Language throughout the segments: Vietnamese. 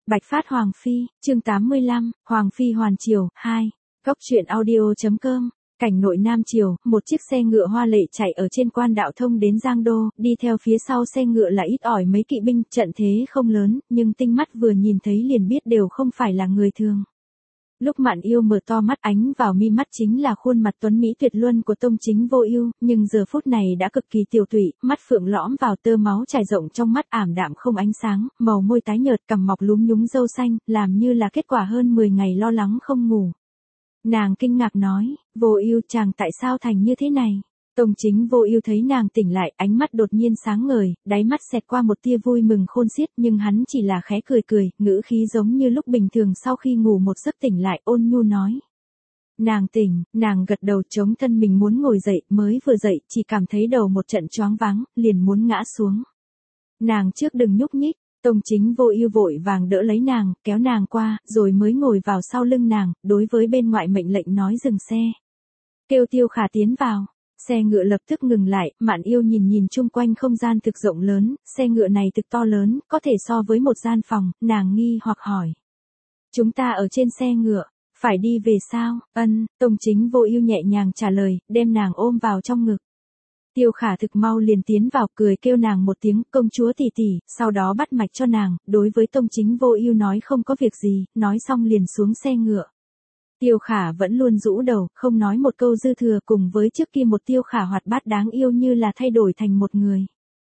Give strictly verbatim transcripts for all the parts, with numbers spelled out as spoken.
Bạch Phát Hoàng Phi, chương tám mươi lăm, Hoàng Phi Hoàn Triều, hai. Góc truyện audio.com. Cảnh nội Nam Triều, một chiếc xe ngựa hoa lệ chạy ở trên quan đạo thông đến Giang Đô, đi theo phía sau xe ngựa là ít ỏi mấy kỵ binh, trận thế không lớn, nhưng tinh mắt vừa nhìn thấy liền biết đều không phải là người thường. Lúc Mạn Yêu mở to mắt, ánh vào mi mắt chính là khuôn mặt tuấn mỹ tuyệt luân của Tông Chính Vô Ưu, nhưng giờ phút này đã cực kỳ tiều tụy, mắt phượng lõm vào tơ máu trải rộng trong mắt ảm đạm không ánh sáng, màu môi tái nhợt, cằm mọc lúm nhúng râu xanh, làm như là kết quả hơn mười ngày lo lắng không ngủ. Nàng kinh ngạc nói, Vô Ưu, chàng tại sao thành như thế này? Tông Chính Vô Ưu thấy nàng tỉnh lại, ánh mắt đột nhiên sáng ngời, đáy mắt xẹt qua một tia vui mừng khôn xiết, nhưng hắn chỉ là khẽ cười cười, ngữ khí giống như lúc bình thường sau khi ngủ một giấc tỉnh lại, ôn nhu nói. Nàng tỉnh, nàng gật đầu chống thân mình muốn ngồi dậy, mới vừa dậy, chỉ cảm thấy đầu một trận choáng váng, liền muốn ngã xuống. Nàng trước đừng nhúc nhích. Tông Chính Vô Ưu vội vàng đỡ lấy nàng, kéo nàng qua, rồi mới ngồi vào sau lưng nàng, đối với bên ngoại mệnh lệnh nói dừng xe. Kêu Tiêu Khả tiến vào. Xe ngựa lập tức ngừng lại, Mạn Yêu nhìn nhìn chung quanh không gian thực rộng lớn, xe ngựa này thực to lớn, có thể so với một gian phòng, nàng nghi hoặc hỏi. Chúng ta ở trên xe ngựa, phải đi về sao? Ân, Tông Chính Vô Ưu nhẹ nhàng trả lời, đem nàng ôm vào trong ngực. Tiêu Khả thực mau liền tiến vào, cười kêu nàng một tiếng, công chúa tỷ tỷ, sau đó bắt mạch cho nàng, đối với Tông Chính Vô Ưu nói không có việc gì, nói xong liền xuống xe ngựa. Tiêu Khả vẫn luôn rũ đầu, không nói một câu dư thừa, cùng với trước kia một Tiêu Khả hoạt bát đáng yêu như là thay đổi thành một người.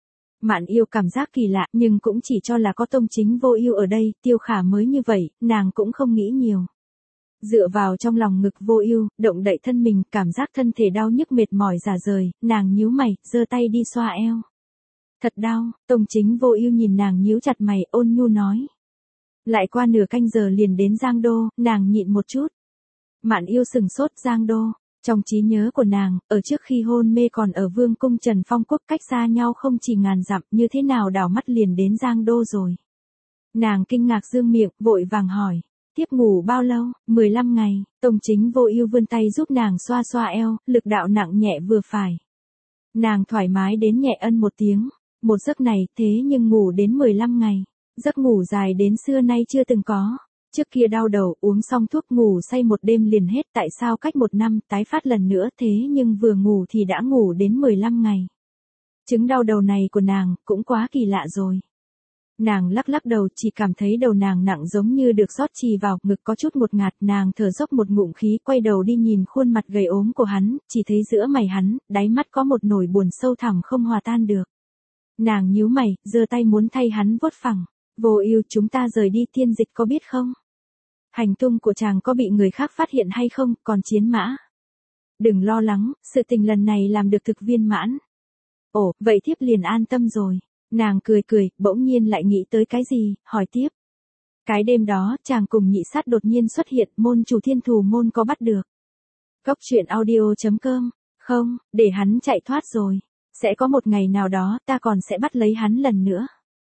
Mạn Yêu cảm giác kỳ lạ, nhưng cũng chỉ cho là có Tông Chính Vô Ưu ở đây, Tiêu Khả mới như vậy, nàng cũng không nghĩ nhiều. Dựa vào trong lòng ngực Vô Ưu, động đậy thân mình, cảm giác thân thể đau nhức mệt mỏi rã rời, nàng nhíu mày, giơ tay đi xoa eo. Thật đau, Tông Chính Vô Ưu nhìn nàng nhíu chặt mày, ôn nhu nói. Lại qua nửa canh giờ liền đến Giang Đô, nàng nhịn một chút. Mạn Yêu sừng sốt. Giang Đô, trong trí nhớ của nàng, ở trước khi hôn mê còn ở Vương cung Trần Phong Quốc, cách xa nhau không chỉ ngàn dặm, như thế nào đảo mắt liền đến Giang Đô rồi. Nàng kinh ngạc dương miệng, vội vàng hỏi. Tiếp ngủ bao lâu? mười lăm ngày, Tông Chính Vô Ưu vươn tay giúp nàng xoa xoa eo, lực đạo nặng nhẹ vừa phải. Nàng thoải mái đến nhẹ ân một tiếng, một giấc này thế nhưng ngủ đến mười lăm ngày, giấc ngủ dài đến xưa nay chưa từng có. Trước kia đau đầu, uống xong thuốc ngủ say một đêm liền hết, tại sao cách một năm tái phát lần nữa, thế nhưng vừa ngủ thì đã ngủ đến mười lăm ngày. Chứng đau đầu này của nàng cũng quá kỳ lạ rồi. Nàng lắc lắc đầu, chỉ cảm thấy đầu nàng nặng giống như được rót chì vào, ngực có chút ngột ngạt, nàng thở dốc một ngụm khí, quay đầu đi nhìn khuôn mặt gầy ốm của hắn, chỉ thấy giữa mày hắn, đáy mắt có một nỗi buồn sâu thẳm không hòa tan được. Nàng nhíu mày, giơ tay muốn thay hắn vuốt phẳng. Vô Ưu, chúng ta rời đi Tiên Dịch có biết không? Hành tung của chàng có bị người khác phát hiện hay không, còn Chiến Mã? Đừng lo lắng, sự tình lần này làm được thực viên mãn. Ồ, vậy thiếp liền an tâm rồi. Nàng cười cười, bỗng nhiên lại nghĩ tới cái gì, hỏi tiếp. Cái đêm đó, chàng cùng Nhị Sát đột nhiên xuất hiện, môn chủ Thiên Thù môn có bắt được. Góc truyện audio.com. Không, để hắn chạy thoát rồi. Sẽ có một ngày nào đó, ta còn sẽ bắt lấy hắn lần nữa.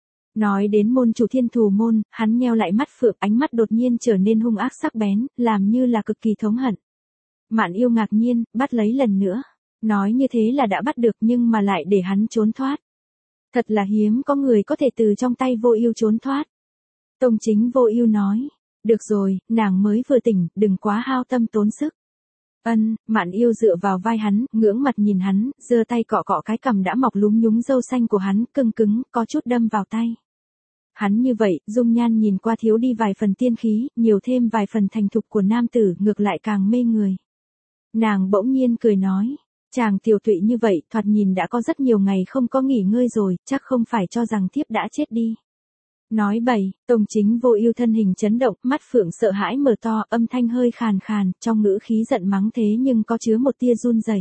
Nói đến môn chủ Thiên Thù môn, hắn nheo lại mắt phượng, ánh mắt đột nhiên trở nên hung ác sắc bén, làm như là cực kỳ thống hận. Mạn Yêu ngạc nhiên, bắt lấy lần nữa. Nói như thế là đã bắt được nhưng mà lại để hắn trốn thoát. Thật là hiếm có người có thể từ trong tay Vô Ưu trốn thoát. Tông Chính Vô Ưu nói, được rồi, nàng mới vừa tỉnh, đừng quá hao tâm tốn sức. Ân, Mạn Yêu dựa vào vai hắn, ngưỡng mặt nhìn hắn, giơ tay cọ cọ cái cằm đã mọc lúm nhúng râu xanh của hắn, cứng cứng, có chút đâm vào tay. Hắn như vậy, dung nhan nhìn qua thiếu đi vài phần tiên khí, nhiều thêm vài phần thành thục của nam tử, ngược lại càng mê người. Nàng bỗng nhiên cười nói. Chàng tiểu tụy như vậy, thoạt nhìn đã có rất nhiều ngày không có nghỉ ngơi rồi, chắc không phải cho rằng thiếp đã chết đi. Nói bậy, Tông Chính Vô Ưu thân hình chấn động, mắt phượng sợ hãi mở to, âm thanh hơi khàn khàn, trong ngữ khí giận mắng thế nhưng có chứa một tia run rẩy.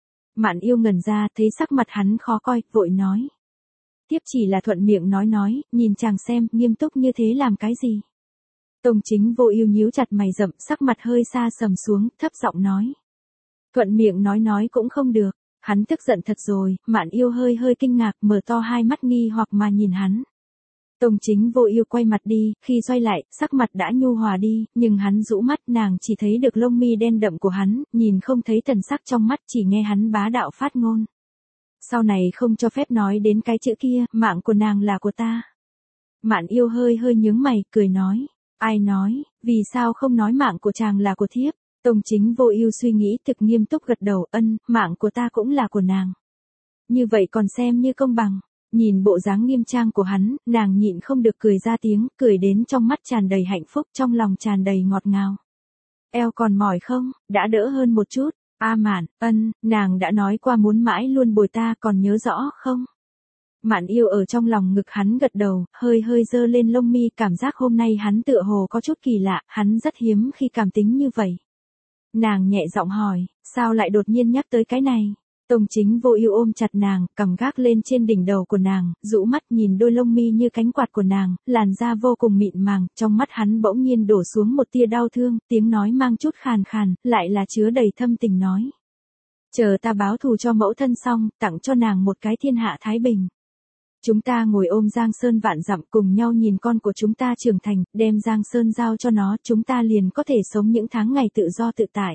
Mạn Yêu ngẩn ra, thấy sắc mặt hắn khó coi, vội nói. Thiếp chỉ là thuận miệng nói nói, nhìn chàng xem, nghiêm túc như thế làm cái gì. Tông Chính Vô Ưu nhíu chặt mày rậm, sắc mặt hơi xa sầm xuống, thấp giọng nói. Thuận miệng nói nói cũng không được, hắn tức giận thật rồi. Mạn Yêu hơi hơi kinh ngạc, mở to hai mắt nghi hoặc mà nhìn hắn. Tông Chính Vô Ưu quay mặt đi, khi xoay lại, sắc mặt đã nhu hòa đi, nhưng hắn rũ mắt, nàng chỉ thấy được lông mi đen đậm của hắn, nhìn không thấy thần sắc trong mắt, chỉ nghe hắn bá đạo phát ngôn. Sau này không cho phép nói đến cái chữ kia, mạng của nàng là của ta. Mạn Yêu hơi hơi nhướng mày, cười nói. Ai nói, vì sao không nói mạng của chàng là của thiếp? Tông Chính Vô Ưu suy nghĩ thực nghiêm túc gật đầu, ân, mạng của ta cũng là của nàng. Như vậy còn xem như công bằng. Nhìn bộ dáng nghiêm trang của hắn, nàng nhịn không được cười ra tiếng, cười đến trong mắt tràn đầy hạnh phúc, trong lòng tràn đầy ngọt ngào. Eo còn mỏi không, đã đỡ hơn một chút. A Mạn, ân, nàng đã nói qua muốn mãi luôn bồi ta, còn nhớ rõ không? Mạn Yêu ở trong lòng ngực hắn gật đầu, hơi hơi giơ lên lông mi, cảm giác hôm nay hắn tựa hồ có chút kỳ lạ, hắn rất hiếm khi cảm tính như vậy. Nàng nhẹ giọng hỏi, sao lại đột nhiên nhắc tới cái này? Tông Chính Vô Ưu ôm chặt nàng, cằm gác lên trên đỉnh đầu của nàng, rũ mắt nhìn đôi lông mi như cánh quạt của nàng, làn da vô cùng mịn màng, trong mắt hắn bỗng nhiên đổ xuống một tia đau thương, tiếng nói mang chút khàn khàn, lại là chứa đầy thâm tình nói. Chờ ta báo thù cho mẫu thân xong, tặng cho nàng một cái thiên hạ thái bình. Chúng ta ngồi ôm Giang Sơn vạn dặm cùng nhau nhìn con của chúng ta trưởng thành, đem Giang Sơn giao cho nó, chúng ta liền có thể sống những tháng ngày tự do tự tại.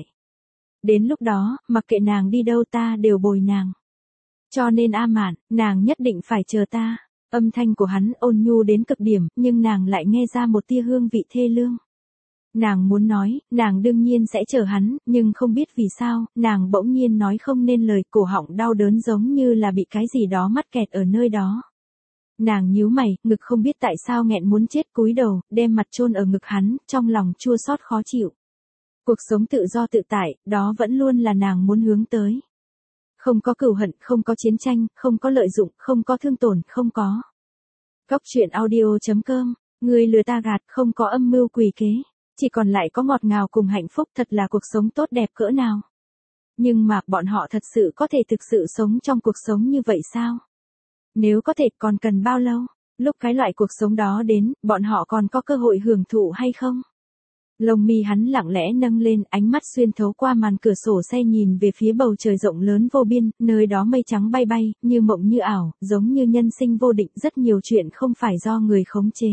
Đến lúc đó, mặc kệ nàng đi đâu ta đều bồi nàng. Cho nên A Mạn, nàng nhất định phải chờ ta. Âm thanh của hắn ôn nhu đến cực điểm, nhưng nàng lại nghe ra một tia hương vị thê lương. Nàng muốn nói, nàng đương nhiên sẽ chờ hắn, nhưng không biết vì sao, nàng bỗng nhiên nói không nên lời, cổ họng đau đớn giống như là bị cái gì đó mắc kẹt ở nơi đó. Nàng nhíu mày, ngực không biết tại sao nghẹn muốn chết, cúi đầu, đem mặt chôn ở ngực hắn, trong lòng chua xót khó chịu. Cuộc sống tự do tự tại, đó vẫn luôn là nàng muốn hướng tới. Không có cừu hận, không có chiến tranh, không có lợi dụng, không có thương tổn, không có. Góc truyện audio chấm com, người lừa ta gạt, không có âm mưu quỷ kế, chỉ còn lại có ngọt ngào cùng hạnh phúc, thật là cuộc sống tốt đẹp cỡ nào. Nhưng mà, bọn họ thật sự có thể thực sự sống trong cuộc sống như vậy sao? Nếu có thể, còn cần bao lâu? Lúc cái loại cuộc sống đó đến, bọn họ còn có cơ hội hưởng thụ hay không? Lông mi hắn lặng lẽ nâng lên, ánh mắt xuyên thấu qua màn cửa sổ xe nhìn về phía bầu trời rộng lớn vô biên, nơi đó mây trắng bay bay, như mộng như ảo, giống như nhân sinh vô định, rất nhiều chuyện không phải do người khống chế.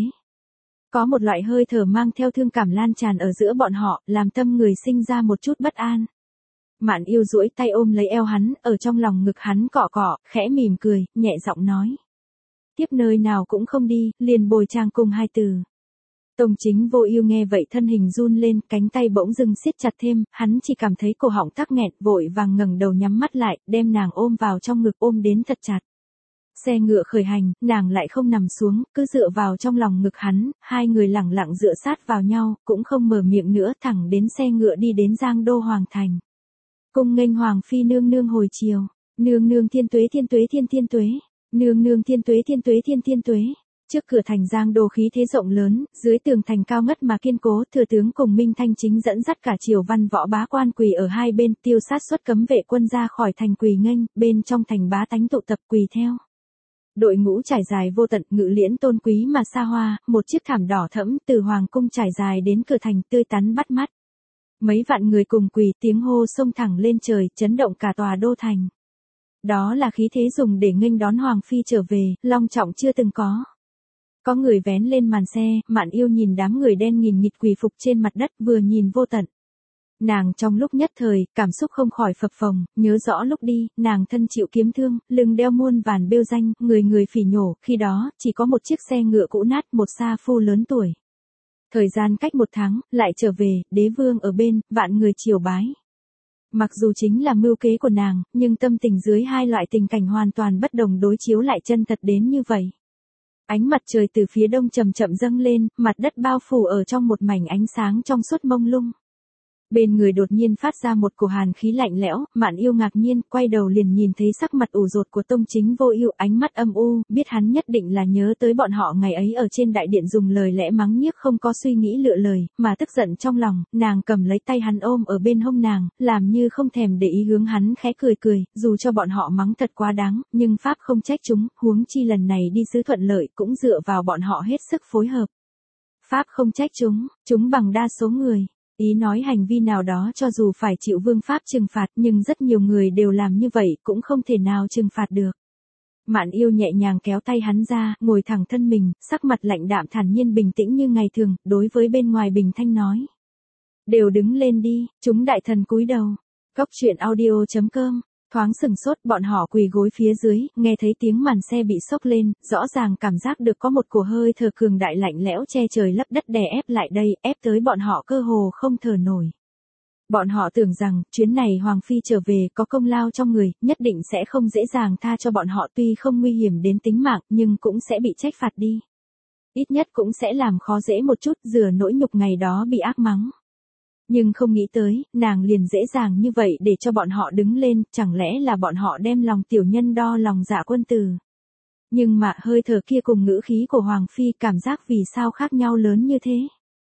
Có một loại hơi thở mang theo thương cảm lan tràn ở giữa bọn họ, làm tâm người sinh ra một chút bất an. Mạn Yêu duỗi tay ôm lấy eo hắn, ở trong lòng ngực hắn cọ cọ, khẽ mỉm cười, nhẹ giọng nói. Tiếp nơi nào cũng không đi, liền bồi chàng cùng hai từ. Tông Chính Vô Ưu nghe vậy thân hình run lên, cánh tay bỗng dưng siết chặt thêm, hắn chỉ cảm thấy cổ họng tắc nghẹn, vội vàng ngẩng đầu nhắm mắt lại, đem nàng ôm vào trong ngực, ôm đến thật chặt. Xe ngựa khởi hành, nàng lại không nằm xuống, cứ dựa vào trong lòng ngực hắn, hai người lẳng lặng dựa sát vào nhau, cũng không mở miệng nữa, thẳng đến xe ngựa đi đến Giang Đô Hoàng thành. Cung nghênh Hoàng phi nương nương hồi chiều, nương nương thiên tuế thiên tuế thiên thiên tuế, nương nương thiên tuế thiên tuế thiên thiên tuế. Trước cửa thành Giang Đô khí thế rộng lớn, dưới tường thành cao ngất mà kiên cố, thừa tướng cùng Minh Thanh Chính dẫn dắt cả triều văn võ bá quan quỳ ở hai bên, tiêu sát xuất cấm vệ quân ra khỏi thành quỳ nghênh, bên trong thành bá tánh tụ tập quỳ theo. Đội ngũ trải dài vô tận, ngự liễn tôn quý mà xa hoa, một chiếc thảm đỏ thẫm từ hoàng cung trải dài đến cửa thành, tươi tắn bắt mắt. Mấy vạn người cùng quỳ, tiếng hô xông thẳng lên trời, chấn động cả tòa đô thành. Đó là khí thế dùng để nghênh đón Hoàng phi trở về, long trọng chưa từng có. Có người vén lên màn xe, Mạn Yêu nhìn đám người đen nghìn nghịt quỳ phục trên mặt đất, vừa nhìn vô tận. Nàng trong lúc nhất thời, cảm xúc không khỏi phập phồng, nhớ rõ lúc đi, nàng thân chịu kiếm thương, lưng đeo muôn vàn bêu danh, người người phỉ nhổ, khi đó, chỉ có một chiếc xe ngựa cũ nát, một sa phu lớn tuổi. Thời gian cách một tháng, lại trở về, đế vương ở bên, vạn người triều bái. Mặc dù chính là mưu kế của nàng, nhưng tâm tình dưới hai loại tình cảnh hoàn toàn bất đồng đối chiếu lại chân thật đến như vậy. Ánh mặt trời từ phía đông chậm chậm dâng lên, mặt đất bao phủ ở trong một mảnh ánh sáng trong suốt mông lung. Bên người đột nhiên phát ra một cổ hàn khí lạnh lẽo, Mạn Yêu ngạc nhiên, quay đầu liền nhìn thấy sắc mặt ủ rột của Tông Chính Vô Ưu, ánh mắt âm u, biết hắn nhất định là nhớ tới bọn họ ngày ấy ở trên đại điện dùng lời lẽ mắng nhiếc không có suy nghĩ lựa lời, mà tức giận trong lòng, nàng cầm lấy tay hắn ôm ở bên hông nàng, làm như không thèm để ý hướng hắn khẽ cười cười, dù cho bọn họ mắng thật quá đáng, nhưng pháp không trách chúng, huống chi lần này đi sứ thuận lợi cũng dựa vào bọn họ hết sức phối hợp. Pháp không trách chúng, chúng bằng đa số người. Ý nói hành vi nào đó cho dù phải chịu vương pháp trừng phạt nhưng rất nhiều người đều làm như vậy cũng không thể nào trừng phạt được. Mạn Yêu nhẹ nhàng kéo tay hắn ra, ngồi thẳng thân mình, sắc mặt lạnh đạm thản nhiên bình tĩnh như ngày thường, đối với bên ngoài bình thanh nói. Đều đứng lên đi, chúng đại thần cúi đầu. Góc truyện audio chấm com Thoáng sừng sốt, bọn họ quỳ gối phía dưới, nghe thấy tiếng màn xe bị xốc lên, rõ ràng cảm giác được có một cổ hơi thở cường đại lạnh lẽo che trời lấp đất đè ép lại đây, ép tới bọn họ cơ hồ không thở nổi. Bọn họ tưởng rằng, chuyến này Hoàng Phi trở về có công lao trong người, nhất định sẽ không dễ dàng tha cho bọn họ, tuy không nguy hiểm đến tính mạng, nhưng cũng sẽ bị trách phạt đi. Ít nhất cũng sẽ làm khó dễ một chút, rửa nỗi nhục ngày đó bị ác mắng. Nhưng không nghĩ tới, nàng liền dễ dàng như vậy để cho bọn họ đứng lên, chẳng lẽ là bọn họ đem lòng tiểu nhân đo lòng dạ quân tử. Nhưng mà hơi thở kia cùng ngữ khí của Hoàng Phi cảm giác vì sao khác nhau lớn như thế.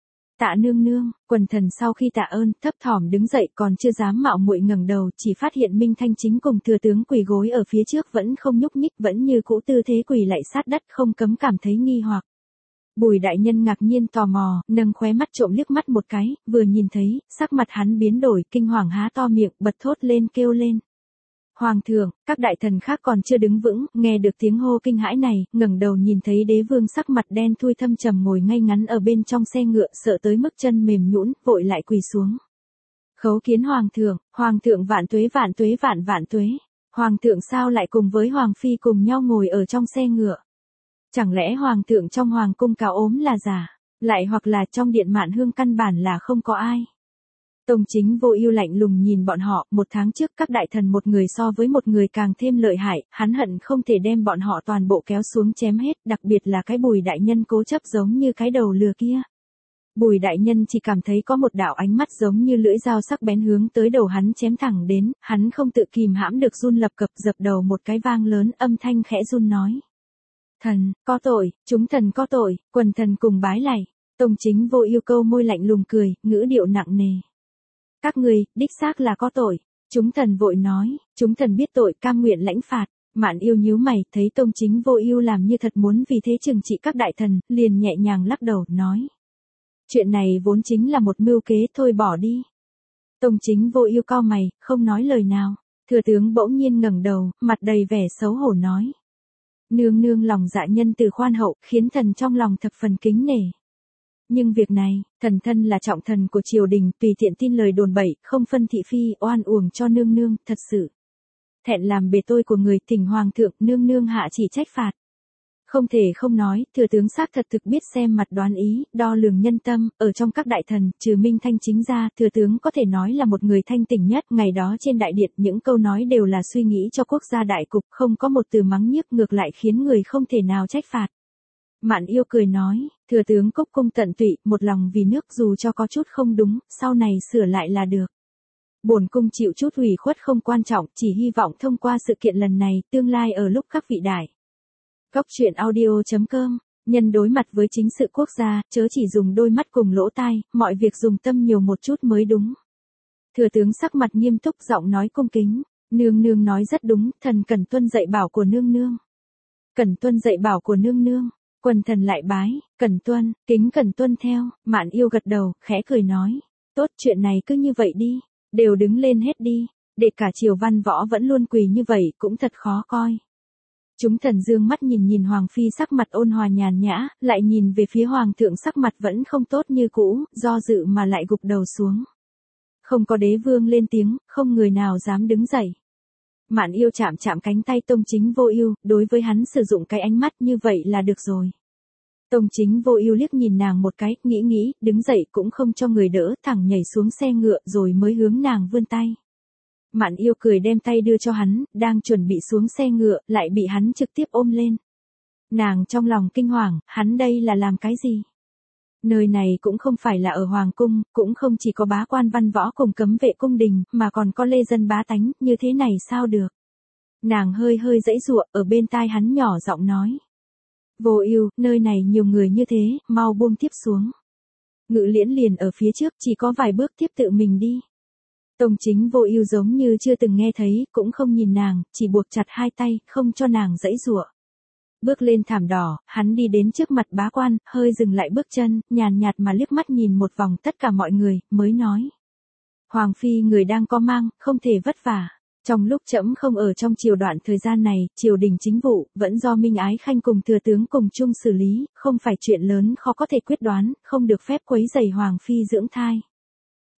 Tạ nương nương, quần thần sau khi tạ ơn, thấp thỏm đứng dậy còn chưa dám mạo muội ngẩng đầu, chỉ phát hiện Minh Thanh Chính cùng thừa tướng quỳ gối ở phía trước vẫn không nhúc nhích, vẫn như cũ tư thế quỳ lạy sát đất, không cấm cảm thấy nghi hoặc. Bùi đại nhân ngạc nhiên tò mò, nâng khóe mắt trộm liếc mắt một cái, vừa nhìn thấy, sắc mặt hắn biến đổi, kinh hoàng há to miệng, bật thốt lên kêu lên. Hoàng thượng, các đại thần khác còn chưa đứng vững, nghe được tiếng hô kinh hãi này, ngẩng đầu nhìn thấy đế vương sắc mặt đen thui thâm trầm ngồi ngay ngắn ở bên trong xe ngựa, sợ tới mức chân mềm nhũn, vội lại quỳ xuống. Khấu kiến hoàng thượng, hoàng thượng vạn tuế vạn tuế vạn vạn tuế. Hoàng thượng sao lại cùng với hoàng phi cùng nhau ngồi ở trong xe ngựa? Chẳng lẽ hoàng thượng trong hoàng cung cáo ốm là giả, lại hoặc là trong điện Mạn Hương căn bản là không có ai? Tông Chính Vô Ưu lạnh lùng nhìn bọn họ, một tháng trước các đại thần một người so với một người càng thêm lợi hại, hắn hận không thể đem bọn họ toàn bộ kéo xuống chém hết, đặc biệt là cái Bùi đại nhân cố chấp giống như cái đầu lừa kia. Bùi đại nhân chỉ cảm thấy có một đạo ánh mắt giống như lưỡi dao sắc bén hướng tới đầu hắn chém thẳng đến, hắn không tự kìm hãm được run lập cập, dập đầu một cái vang lớn, âm thanh khẽ run nói: "Thần, có tội, chúng thần có tội." Quần thần cùng bái lạy. Tông Chính Vô Ưu câu môi lạnh lùng cười, ngữ điệu nặng nề: "Các ngươi, đích xác là có tội." Chúng thần vội nói: "Chúng thần biết tội, cam nguyện lãnh phạt." Mạn Yêu nhíu mày, thấy Tông Chính Vô Ưu làm như thật muốn vì thế trừng trị các đại thần, liền nhẹ nhàng lắc đầu, nói: "Chuyện này vốn chính là một mưu kế, thôi bỏ đi." Tông Chính Vô Ưu cau mày, không nói lời nào. Thừa tướng bỗng nhiên ngẩng đầu, mặt đầy vẻ xấu hổ nói: "Nương nương lòng dạ nhân từ khoan hậu, khiến thần trong lòng thập phần kính nể. Nhưng việc này, thần thân là trọng thần của triều đình, tùy tiện tin lời đồn bậy, không phân thị phi, oan uổng cho nương nương, thật sự thẹn làm bề tôi của người, thỉnh hoàng thượng nương nương hạ chỉ trách phạt." Không thể không nói, thừa tướng xác thật thực biết xem mặt đoán ý, đo lường nhân tâm, ở trong các đại thần, trừ Minh Thanh Chính ra, thừa tướng có thể nói là một người thanh tỉnh nhất, ngày đó trên đại điện những câu nói đều là suy nghĩ cho quốc gia đại cục, không có một từ mắng nhiếc, ngược lại khiến người không thể nào trách phạt. Mạn Yêu cười nói: "Thừa tướng cúc cung tận tụy, một lòng vì nước, dù cho có chút không đúng, sau này sửa lại là được. Bổn cung chịu chút ủy khuất không quan trọng, chỉ hy vọng thông qua sự kiện lần này, tương lai ở lúc các vị đại." Góc truyện audio chấm com, nhân đối mặt với chính sự quốc gia, chớ chỉ dùng đôi mắt cùng lỗ tai, mọi việc dùng tâm nhiều một chút mới đúng. Thừa tướng sắc mặt nghiêm túc, giọng nói cung kính: "Nương nương nói rất đúng, thần cần tuân dạy bảo của nương nương." Cần tuân dạy bảo của nương nương. Quần thần lại bái: "Cần tuân, kính cần tuân theo." Mạn Yêu gật đầu, khẽ cười nói: "Tốt, chuyện này cứ như vậy đi, đều đứng lên hết đi, để cả triều văn võ vẫn luôn quỳ như vậy cũng thật khó coi." Chúng thần dương mắt nhìn nhìn Hoàng Phi sắc mặt ôn hòa nhàn nhã, lại nhìn về phía Hoàng thượng sắc mặt vẫn không tốt như cũ, do dự mà lại gục đầu xuống. Không có đế vương lên tiếng, không người nào dám đứng dậy. Mạn Yêu chạm chạm cánh tay Tông Chính Vô Ưu, đối với hắn sử dụng cái ánh mắt như vậy là được rồi. Tông Chính Vô Ưu liếc nhìn nàng một cái, nghĩ nghĩ, đứng dậy cũng không cho người đỡ, thẳng nhảy xuống xe ngựa rồi mới hướng nàng vươn tay. Mạn Yêu cười đem tay đưa cho hắn, đang chuẩn bị xuống xe ngựa, lại bị hắn trực tiếp ôm lên. Nàng trong lòng kinh hoàng, hắn đây là làm cái gì? Nơi này cũng không phải là ở hoàng cung, cũng không chỉ có bá quan văn võ cùng cấm vệ cung đình, mà còn có lê dân bá tánh, như thế này sao được? Nàng hơi hơi giãy giụa, ở bên tai hắn nhỏ giọng nói: "Vô Ưu, nơi này nhiều người như thế, mau buông tiếp xuống." Ngự Liễn liền ở phía trước, chỉ có vài bước tiếp tự mình đi. Tông Chính Vô Ưu giống như chưa từng nghe thấy, cũng không nhìn nàng, chỉ buộc chặt hai tay, không cho nàng giãy giụa. Bước lên thảm đỏ, hắn đi đến trước mặt bá quan, hơi dừng lại bước chân, nhàn nhạt mà liếc mắt nhìn một vòng tất cả mọi người, mới nói: "Hoàng phi người đang có mang, không thể vất vả. Trong lúc trẫm không ở trong triều đoạn thời gian này, triều đình chính vụ, vẫn do Minh Ái Khanh cùng thừa tướng cùng chung xử lý, không phải chuyện lớn khó có thể quyết đoán, không được phép quấy rầy Hoàng phi dưỡng thai."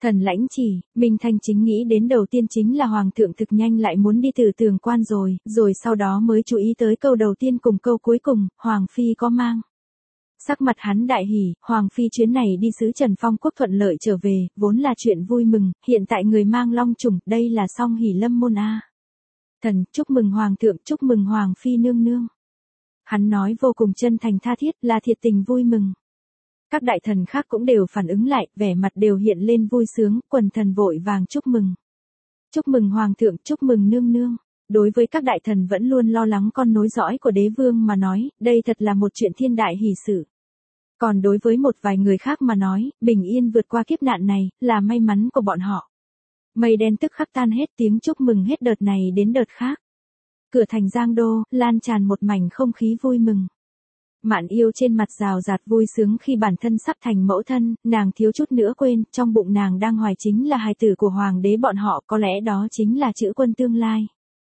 Thần lãnh chỉ, Minh Thanh chính nghĩ đến đầu tiên chính là Hoàng thượng thực nhanh lại muốn đi từ tường quan rồi, rồi sau đó mới chú ý tới câu đầu tiên cùng câu cuối cùng, Hoàng Phi có mang. Sắc mặt hắn đại hỉ, Hoàng Phi chuyến này đi sứ Trần Phong Quốc thuận lợi trở về, vốn là chuyện vui mừng, hiện tại người mang long chủng, đây là song hỷ lâm môn a. Thần, chúc mừng Hoàng thượng, chúc mừng Hoàng Phi nương nương. Hắn nói vô cùng chân thành tha thiết, là thiệt tình vui mừng. Các đại thần khác cũng đều phản ứng lại, vẻ mặt đều hiện lên vui sướng, quần thần vội vàng chúc mừng. Chúc mừng Hoàng thượng, chúc mừng nương nương. Đối với các đại thần vẫn luôn lo lắng con nối dõi của đế vương mà nói, đây thật là một chuyện thiên đại hỷ sự. Còn đối với một vài người khác mà nói, bình yên vượt qua kiếp nạn này, là may mắn của bọn họ. Mây đen tức khắc tan hết, tiếng chúc mừng hết đợt này đến đợt khác. Cửa thành Giang Đô, lan tràn một mảnh không khí vui mừng. Mạn Yêu trên mặt rào rạt vui sướng khi bản thân sắp thành mẫu thân, nàng thiếu chút nữa quên, trong bụng nàng đang hoài chính là hài tử của hoàng đế bọn họ, có lẽ đó chính là chữ quân tương lai.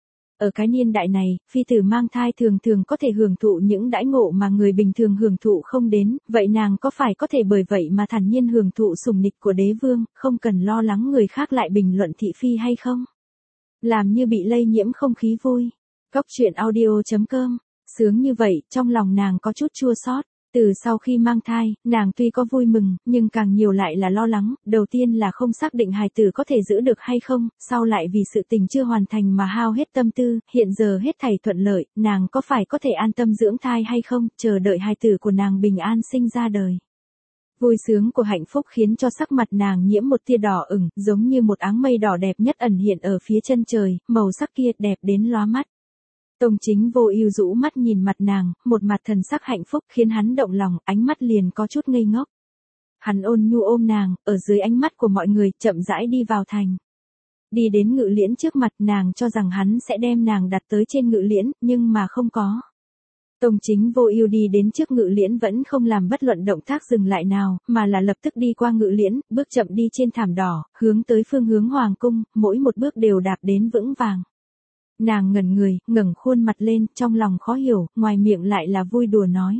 Ở cái niên đại này, phi tử mang thai thường thường có thể hưởng thụ những đãi ngộ mà người bình thường hưởng thụ không đến, vậy nàng có phải có thể bởi vậy mà thản nhiên hưởng thụ sủng nịch của đế vương, không cần lo lắng người khác lại bình luận thị phi hay không? Làm như bị lây nhiễm không khí vui. Cốc truyện audio chấm com, sướng như vậy, trong lòng nàng có chút chua xót. Từ sau khi mang thai, nàng tuy có vui mừng, nhưng càng nhiều lại là lo lắng, đầu tiên là không xác định hài tử có thể giữ được hay không, sau lại vì sự tình chưa hoàn thành mà hao hết tâm tư, hiện giờ hết thảy thuận lợi, nàng có phải có thể an tâm dưỡng thai hay không, chờ đợi hài tử của nàng bình an sinh ra đời. Vui sướng của hạnh phúc khiến cho sắc mặt nàng nhiễm một tia đỏ ửng, giống như một áng mây đỏ đẹp nhất ẩn hiện ở phía chân trời, màu sắc kia đẹp đến lóa mắt. Tông Chính Vô Ưu rũ mắt nhìn mặt nàng, một mặt thần sắc hạnh phúc khiến hắn động lòng, ánh mắt liền có chút ngây ngốc. Hắn ôn nhu ôm nàng, ở dưới ánh mắt của mọi người, chậm rãi đi vào thành. Đi đến Ngự Liễn trước mặt, nàng cho rằng hắn sẽ đem nàng đặt tới trên Ngự Liễn, nhưng mà không có. Tông Chính Vô Ưu đi đến trước Ngự Liễn vẫn không làm bất luận động tác dừng lại nào, mà là lập tức đi qua Ngự Liễn, bước chậm đi trên thảm đỏ, hướng tới phương hướng hoàng cung, mỗi một bước đều đạp đến vững vàng. Nàng ngẩn người, ngẩng khuôn mặt lên, trong lòng khó hiểu, ngoài miệng lại là vui đùa nói.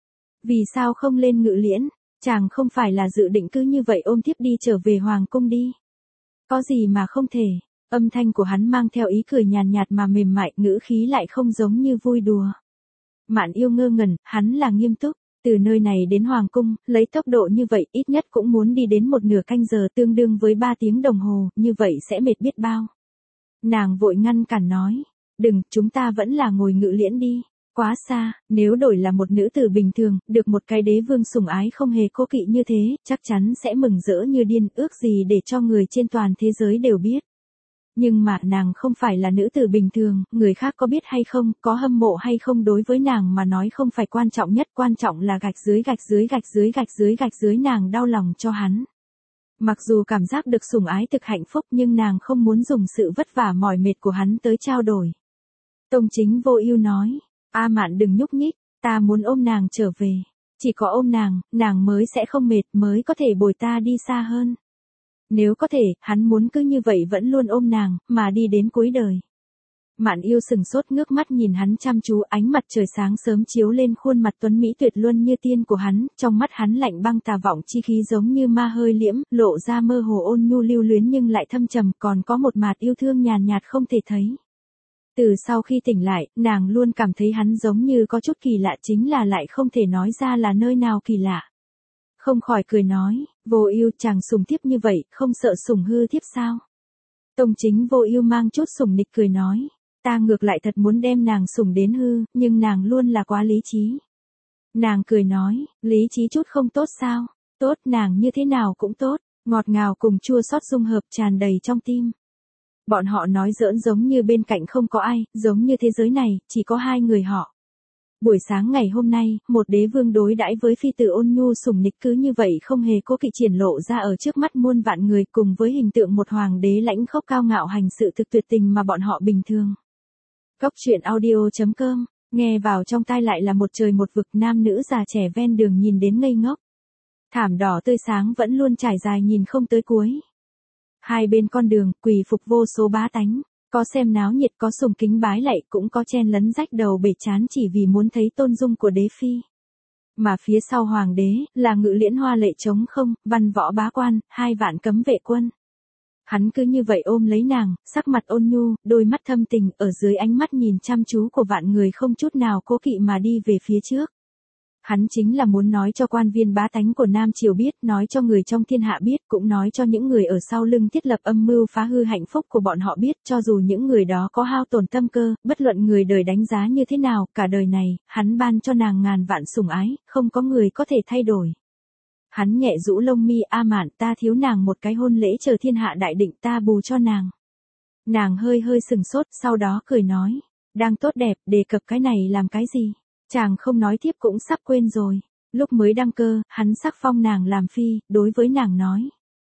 Vì sao không lên Ngự Liễn, chàng không phải là dự định cứ như vậy ôm tiếp đi trở về hoàng cung đi. Có gì mà không thể, âm thanh của hắn mang theo ý cười nhàn nhạt mà mềm mại, ngữ khí lại không giống như vui đùa. Mạn Yêu ngơ ngẩn, hắn là nghiêm túc, từ nơi này đến hoàng cung, lấy tốc độ như vậy ít nhất cũng muốn đi đến một nửa canh giờ tương đương với ba tiếng đồng hồ, như vậy sẽ mệt biết bao. Nàng vội ngăn cản nói, đừng, chúng ta vẫn là ngồi Ngự Liễn đi, quá xa, nếu đổi là một nữ tử bình thường, được một cái đế vương sủng ái không hề cố kỵ như thế, chắc chắn sẽ mừng rỡ như điên, ước gì để cho người trên toàn thế giới đều biết. Nhưng mà nàng không phải là nữ tử bình thường, người khác có biết hay không, có hâm mộ hay không đối với nàng mà nói không phải quan trọng nhất, quan trọng là gạch dưới gạch dưới gạch dưới gạch dưới gạch dưới nàng đau lòng cho hắn. Mặc dù cảm giác được sủng ái thực hạnh phúc nhưng nàng không muốn dùng sự vất vả mỏi mệt của hắn tới trao đổi. Tông Chính Vô Ưu nói, A Mạn đừng nhúc nhích, ta muốn ôm nàng trở về. Chỉ có ôm nàng, nàng mới sẽ không mệt, mới có thể bồi ta đi xa hơn. Nếu có thể, hắn muốn cứ như vậy vẫn luôn ôm nàng, mà đi đến cuối đời. Mạn Yêu sừng sốt ngước mắt nhìn hắn chăm chú, ánh mặt trời sáng sớm chiếu lên khuôn mặt tuấn mỹ tuyệt luân như tiên của hắn, trong mắt hắn lạnh băng tà vọng chi khí giống như ma hơi liễm, lộ ra mơ hồ ôn nhu lưu luyến nhưng lại thâm trầm, còn có một mạt yêu thương nhàn nhạt không thể thấy. Từ sau khi tỉnh lại, nàng luôn cảm thấy hắn giống như có chút kỳ lạ, chính là lại không thể nói ra là nơi nào kỳ lạ. Không khỏi cười nói, Vô Ưu chàng sủng thiếp như vậy, không sợ sủng hư thiếp sao? Tông Chính Vô Ưu mang chút sủng nịch cười nói, ta ngược lại thật muốn đem nàng sủng đến hư, nhưng nàng luôn là quá lý trí. Nàng cười nói, lý trí chút không tốt sao? Tốt, nàng như thế nào cũng tốt, ngọt ngào cùng chua xót dung hợp tràn đầy trong tim. Bọn họ nói giỡn giống như bên cạnh không có ai, giống như thế giới này, chỉ có hai người họ. Buổi sáng ngày hôm nay, một đế vương đối đãi với phi tử ôn nhu sủng nịch cứ như vậy không hề cố kỵ triển lộ ra ở trước mắt muôn vạn người, cùng với hình tượng một hoàng đế lãnh khốc cao ngạo hành sự thực tuyệt tình mà bọn họ bình thường. Cốc truyện audio chấm com, nghe vào trong tai lại là một trời một vực, nam nữ già trẻ ven đường nhìn đến ngây ngốc. Thảm đỏ tươi sáng vẫn luôn trải dài nhìn không tới cuối. Hai bên con đường, quỳ phục vô số bá tánh, có xem náo nhiệt, có sùng kính bái lạy, cũng có chen lấn rách đầu bể trán chỉ vì muốn thấy tôn dung của đế phi. Mà phía sau hoàng đế, là ngự liễn hoa lệ trống không, văn võ bá quan, hai vạn cấm vệ quân. Hắn cứ như vậy ôm lấy nàng, sắc mặt ôn nhu, đôi mắt thâm tình, ở dưới ánh mắt nhìn chăm chú của vạn người không chút nào cố kỵ mà đi về phía trước. Hắn chính là muốn nói cho quan viên bá tánh của Nam Triều biết, nói cho người trong thiên hạ biết, cũng nói cho những người ở sau lưng thiết lập âm mưu phá hư hạnh phúc của bọn họ biết, cho dù những người đó có hao tổn tâm cơ, bất luận người đời đánh giá như thế nào, cả đời này, hắn ban cho nàng ngàn vạn sủng ái, không có người có thể thay đổi. Hắn nhẹ rũ lông mi, A Mạn, ta thiếu nàng một cái hôn lễ chờ thiên hạ đại định, ta bù cho nàng. Nàng hơi hơi sừng sốt, sau đó cười nói, đang tốt đẹp, đề cập cái này làm cái gì? Chàng không nói tiếp cũng sắp quên rồi. Lúc mới đăng cơ, hắn sắc phong nàng làm phi, đối với nàng nói.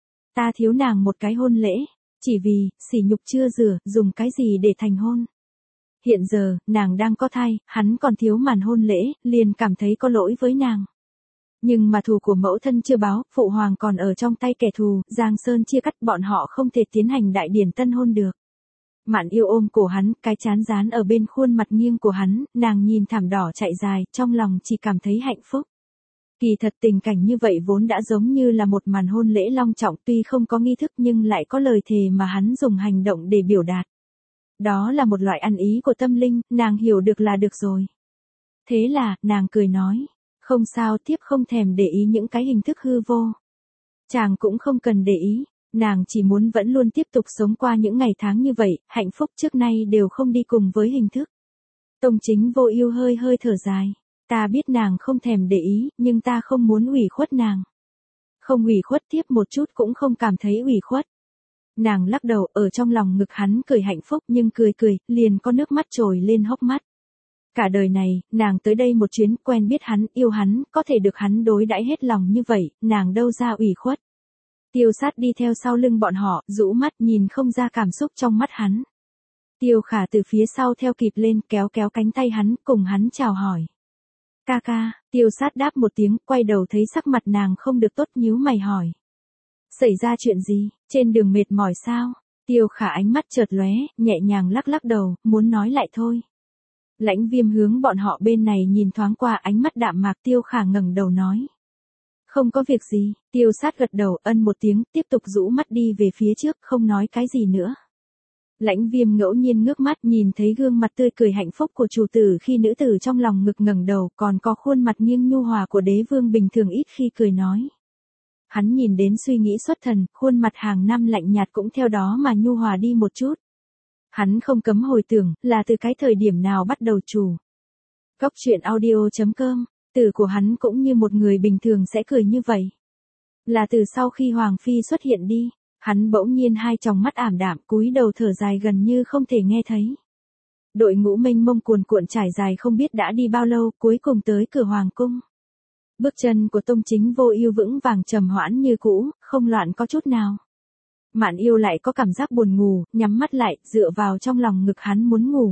Ta thiếu nàng một cái hôn lễ, chỉ vì, sỉ nhục chưa rửa, dùng cái gì để thành hôn. Hiện giờ, nàng đang có thai, hắn còn thiếu màn hôn lễ, liền cảm thấy có lỗi với nàng. Nhưng mà thù của mẫu thân chưa báo, phụ hoàng còn ở trong tay kẻ thù, Giang Sơn chia cắt, bọn họ không thể tiến hành đại điển tân hôn được. Mạn Yêu ôm cổ hắn, cái chán dán ở bên khuôn mặt nghiêng của hắn, nàng nhìn thảm đỏ chạy dài, trong lòng chỉ cảm thấy hạnh phúc. Kỳ thật tình cảnh như vậy vốn đã giống như là một màn hôn lễ long trọng, tuy không có nghi thức nhưng lại có lời thề mà hắn dùng hành động để biểu đạt. Đó là một loại ăn ý của tâm linh, nàng hiểu được là được rồi. Thế là, nàng cười nói, không sao, tiếp không thèm để ý những cái hình thức hư vô. Chàng cũng không cần để ý. Nàng chỉ muốn vẫn luôn tiếp tục sống qua những ngày tháng như vậy, hạnh phúc trước nay đều không đi cùng với hình thức. Tông Chính Vô Ưu hơi hơi thở dài. Ta biết nàng không thèm để ý, nhưng ta không muốn ủy khuất nàng. Không ủy khuất tiếp một chút cũng không cảm thấy ủy khuất. Nàng lắc đầu, ở trong lòng ngực hắn cười hạnh phúc, nhưng cười cười, liền có nước mắt trồi lên hốc mắt. Cả đời này, nàng tới đây một chuyến, quen biết hắn, yêu hắn, có thể được hắn đối đãi hết lòng như vậy, nàng đâu ra ủy khuất. Tiêu Sát đi theo sau lưng bọn họ, rũ mắt nhìn không ra cảm xúc trong mắt hắn. Tiêu Khả từ phía sau theo kịp lên, kéo kéo cánh tay hắn, cùng hắn chào hỏi. Ca ca, Tiêu Sát đáp một tiếng, quay đầu thấy sắc mặt nàng không được tốt, nhíu mày hỏi. Xảy ra chuyện gì, trên đường mệt mỏi sao? Tiêu Khả ánh mắt chợt lóe, nhẹ nhàng lắc lắc đầu, muốn nói lại thôi. Lãnh Viêm hướng bọn họ bên này nhìn thoáng qua, ánh mắt đạm mạc. Tiêu Khả ngẩng đầu nói. Không có việc gì, Tiêu Sát gật đầu, ân một tiếng, tiếp tục rũ mắt đi về phía trước, không nói cái gì nữa. Lãnh Viêm ngẫu nhiên ngước mắt, nhìn thấy gương mặt tươi cười hạnh phúc của chủ tử khi nữ tử trong lòng ngực ngẩng đầu, còn có khuôn mặt nghiêng nhu hòa của đế vương bình thường ít khi cười nói. Hắn nhìn đến suy nghĩ xuất thần, khuôn mặt hàng năm lạnh nhạt cũng theo đó mà nhu hòa đi một chút. Hắn không cấm hồi tưởng, là từ cái thời điểm nào bắt đầu chủ. Góc truyện audio chấm com, từ của hắn cũng như một người bình thường sẽ cười như vậy. Là từ sau khi Hoàng Phi xuất hiện đi, hắn bỗng nhiên hai tròng mắt ảm đạm, cúi đầu thở dài gần như không thể nghe thấy. Đội ngũ mênh mông cuồn cuộn trải dài không biết đã đi bao lâu, cuối cùng tới cửa Hoàng cung. Bước chân của Tông Chính Vô Ưu vững vàng trầm hoãn như cũ, không loạn có chút nào. Mạn Yêu lại có cảm giác buồn ngủ, nhắm mắt lại, dựa vào trong lòng ngực hắn muốn ngủ.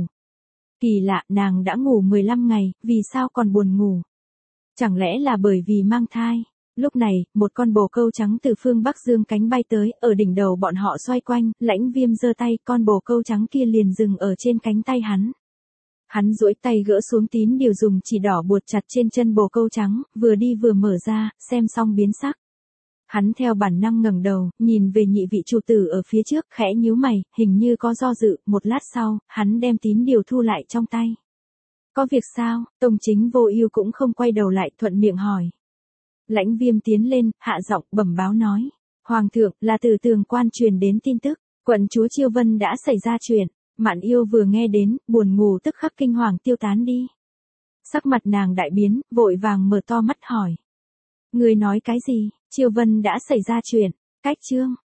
Kỳ lạ, nàng đã ngủ mười lăm ngày, vì sao còn buồn ngủ? Chẳng lẽ là bởi vì mang thai? Lúc này, một con bồ câu trắng từ phương Bắc dương cánh bay tới, ở đỉnh đầu bọn họ xoay quanh, Lãnh Viêm giơ tay, con bồ câu trắng kia liền dừng ở trên cánh tay hắn. Hắn duỗi tay gỡ xuống tín điều dùng chỉ đỏ buộc chặt trên chân bồ câu trắng, vừa đi vừa mở ra, xem xong biến sắc. Hắn theo bản năng ngẩng đầu, nhìn về nhị vị chủ tử ở phía trước, khẽ nhíu mày, hình như có do dự, một lát sau, hắn đem tín điều thu lại trong tay. Có việc sao? Tông Chính Vô Ưu cũng không quay đầu lại, thuận miệng hỏi. Lãnh Viêm tiến lên, hạ giọng bẩm báo nói, Hoàng thượng, là từ Tường Quan truyền đến tin tức, quận chúa Chiêu Vân đã xảy ra chuyện. Mạn Yêu vừa nghe đến, buồn ngủ tức khắc kinh hoàng tiêu tán đi. Sắc mặt nàng đại biến, vội vàng mở to mắt hỏi. Người nói cái gì? Chiêu Vân đã xảy ra chuyện. Cách chương